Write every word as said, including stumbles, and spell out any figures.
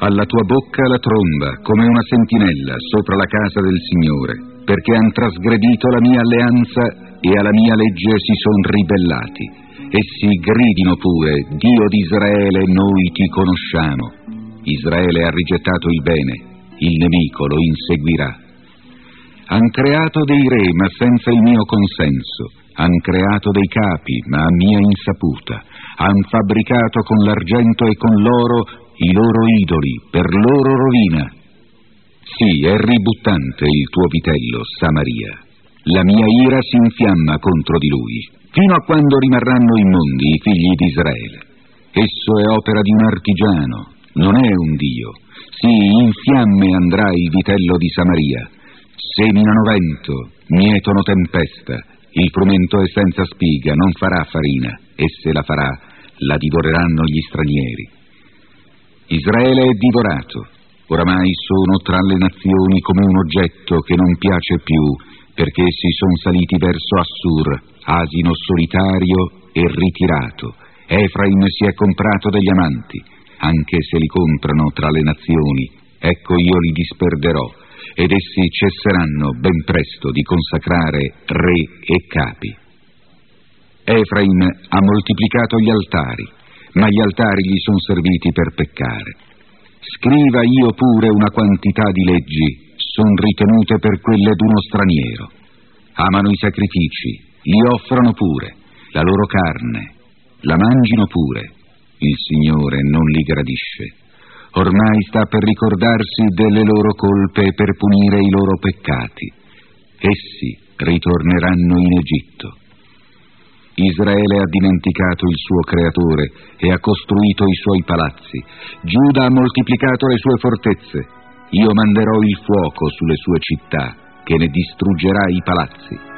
alla tua bocca la tromba, come una sentinella sopra la casa del Signore, perché han trasgredito la mia alleanza e alla mia legge si son ribellati. Essi gridino pure, Dio di Israele, noi ti conosciamo. Israele ha rigettato il bene, il nemico lo inseguirà. Han creato dei re, ma senza il mio consenso. Han creato dei capi, ma a mia insaputa. Han fabbricato con l'argento e con l'oro i loro idoli, per loro rovina. Sì, è ributtante il tuo vitello, Samaria. La mia ira si infiamma contro di lui, fino a quando rimarranno immondi i figli di Israele. Esso è opera di un artigiano, non è un Dio. Sì, in fiamme andrà il vitello di Samaria. Seminano vento, mietono tempesta, il frumento è senza spiga, non farà farina, e se la farà, la divoreranno gli stranieri. Israele è divorato, oramai sono tra le nazioni come un oggetto che non piace più, perché si son saliti verso Assur, asino solitario e ritirato. Efraim si è comprato degli amanti, anche se li comprano tra le nazioni, ecco io li disperderò, ed essi cesseranno ben presto di consacrare re e capi. Efraim ha moltiplicato gli altari, ma gli altari gli son serviti per peccare. Scriva io pure una quantità di leggi, son ritenute per quelle d'uno straniero. Amano i sacrifici, li offrono pure, la loro carne, la mangino pure. Il Signore non li gradisce. Ormai sta per ricordarsi delle loro colpe e per punire i loro peccati. Essi ritorneranno in Egitto. Israele ha dimenticato il suo creatore e ha costruito i suoi palazzi. Giuda ha moltiplicato le sue fortezze. Io manderò il fuoco sulle sue città, che ne distruggerà i palazzi.